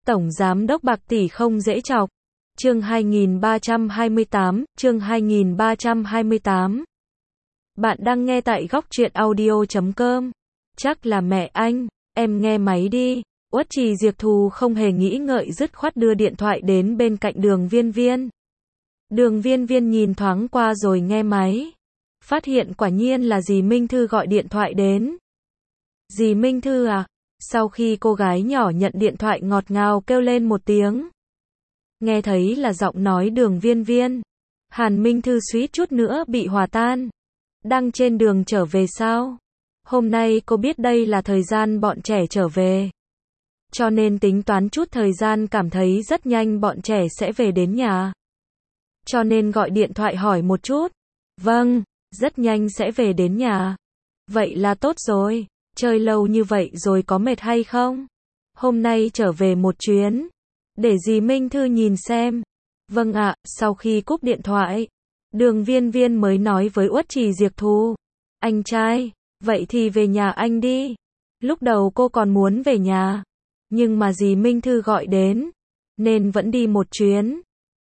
Tổng Giám đốc Bạc Tỷ không dễ chọc. Chương 2328. Bạn đang nghe tại góc truyện audio.com. Chắc là mẹ anh, em nghe máy đi. Uất Trì Diệp Thù không hề nghĩ ngợi dứt khoát đưa điện thoại đến bên cạnh Đường Viên Viên. Đường Viên Viên nhìn thoáng qua rồi nghe máy. Phát hiện quả nhiên là dì Minh Thư gọi điện thoại đến. Dì Minh Thư à? Sau khi cô gái nhỏ nhận điện thoại ngọt ngào kêu lên một tiếng. Nghe thấy là giọng nói Đường Viên Viên. Hàn Minh Thư suýt chút nữa bị hòa tan. Đang trên đường trở về sao? Hôm nay cô biết đây là thời gian bọn trẻ trở về. Cho nên tính toán chút thời gian, cảm thấy rất nhanh bọn trẻ sẽ về đến nhà. Cho nên gọi điện thoại hỏi một chút. Vâng, rất nhanh sẽ về đến nhà. Vậy là tốt rồi. Chơi lâu như vậy rồi có mệt hay không? Hôm nay trở về một chuyến. Để dì Minh Thư nhìn xem. Vâng ạ. Sau khi cúp điện thoại, Đường Viên Viên mới nói với Uất Trì Diệp Thù. Anh trai, vậy thì về nhà anh đi. Lúc đầu cô còn muốn về nhà, nhưng mà dì Minh Thư gọi đến, nên vẫn đi một chuyến.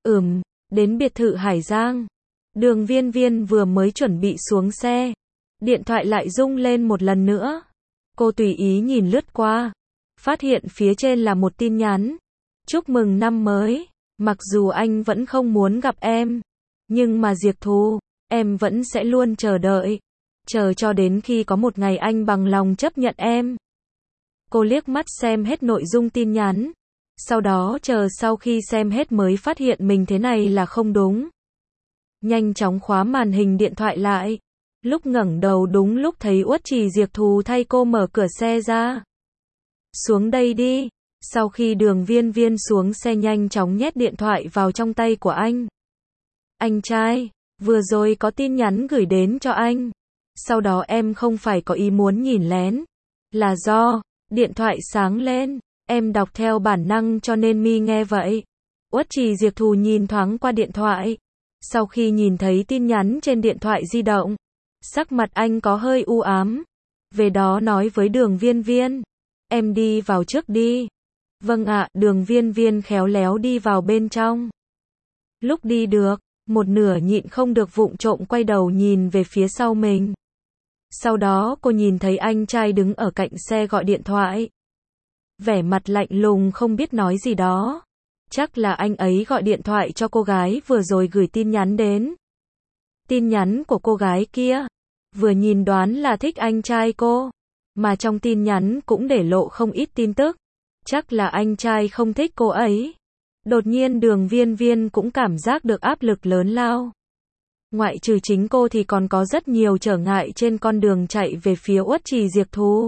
Đến biệt thự Hải Giang. Đường Viên Viên vừa mới chuẩn bị xuống xe, điện thoại lại rung lên một lần nữa. Cô tùy ý nhìn lướt qua, phát hiện phía trên là một tin nhắn. Chúc mừng năm mới, mặc dù anh vẫn không muốn gặp em, nhưng mà Diệp Thù, em vẫn sẽ luôn chờ đợi. Chờ cho đến khi có một ngày anh bằng lòng chấp nhận em. Cô liếc mắt xem hết nội dung tin nhắn. Sau đó chờ sau khi xem hết mới phát hiện mình thế này là không đúng. Nhanh chóng khóa màn hình điện thoại lại. Lúc ngẩng đầu đúng lúc thấy Uất Trì Diệp Thù thay cô mở cửa xe ra. Xuống đây đi. Sau khi Đường Viên Viên xuống xe nhanh chóng nhét điện thoại vào trong tay của anh. Anh trai, vừa rồi có tin nhắn gửi đến cho anh. Sau đó em không phải có ý muốn nhìn lén. Là do điện thoại sáng lên, em đọc theo bản năng cho nên mi nghe vậy. Uất Trì Diệp Thù nhìn thoáng qua điện thoại. Sau khi nhìn thấy tin nhắn trên điện thoại di động, sắc mặt anh có hơi u ám. Về đó nói với Đường Viên Viên. Em đi vào trước đi. Vâng ạ. Đường Viên Viên khéo léo đi vào bên trong. Lúc đi được, một nửa nhịn không được vụng trộm quay đầu nhìn về phía sau mình. Sau đó cô nhìn thấy anh trai đứng ở cạnh xe gọi điện thoại. Vẻ mặt lạnh lùng không biết nói gì đó. Chắc là anh ấy gọi điện thoại cho cô gái vừa rồi gửi tin nhắn đến. Tin nhắn của cô gái kia, vừa nhìn đoán là thích anh trai cô. Mà trong tin nhắn cũng để lộ không ít tin tức. Chắc là anh trai không thích cô ấy. Đột nhiên Đường Viên Viên cũng cảm giác được áp lực lớn lao. Ngoại trừ chính cô thì còn có rất nhiều trở ngại trên con đường chạy về phía Uất Trì Diệp Thù.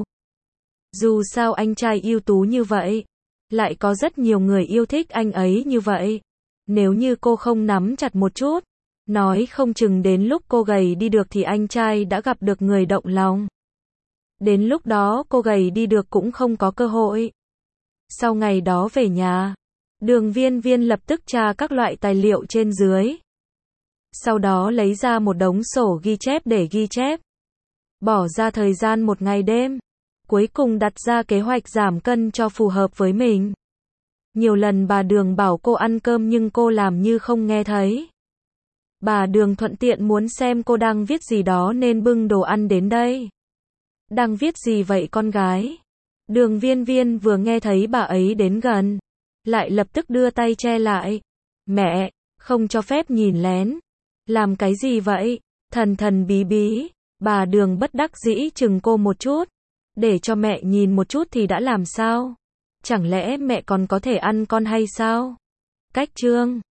Dù sao anh trai ưu tú như vậy, lại có rất nhiều người yêu thích anh ấy như vậy. Nếu như cô không nắm chặt một chút, nói không chừng đến lúc cô gầy đi được thì anh trai đã gặp được người động lòng. Đến lúc đó cô gầy đi được cũng không có cơ hội. Sau ngày đó về nhà, Đường Viên Viên lập tức tra các loại tài liệu trên dưới. Sau đó lấy ra một đống sổ ghi chép để ghi chép. Bỏ ra thời gian một ngày đêm. Cuối cùng đặt ra kế hoạch giảm cân cho phù hợp với mình. Nhiều lần bà Đường bảo cô ăn cơm nhưng cô làm như không nghe thấy. Bà Đường thuận tiện muốn xem cô đang viết gì đó nên bưng đồ ăn đến đây. Đang viết gì vậy con gái? Đường Viên Viên vừa nghe thấy bà ấy đến gần, lại lập tức đưa tay che lại. Mẹ, không cho phép nhìn lén. Làm cái gì vậy? Thần thần bí bí. Bà Đường bất đắc dĩ chừng cô một chút. Để cho mẹ nhìn một chút thì đã làm sao? Chẳng lẽ mẹ còn có thể ăn con hay sao? Cách chương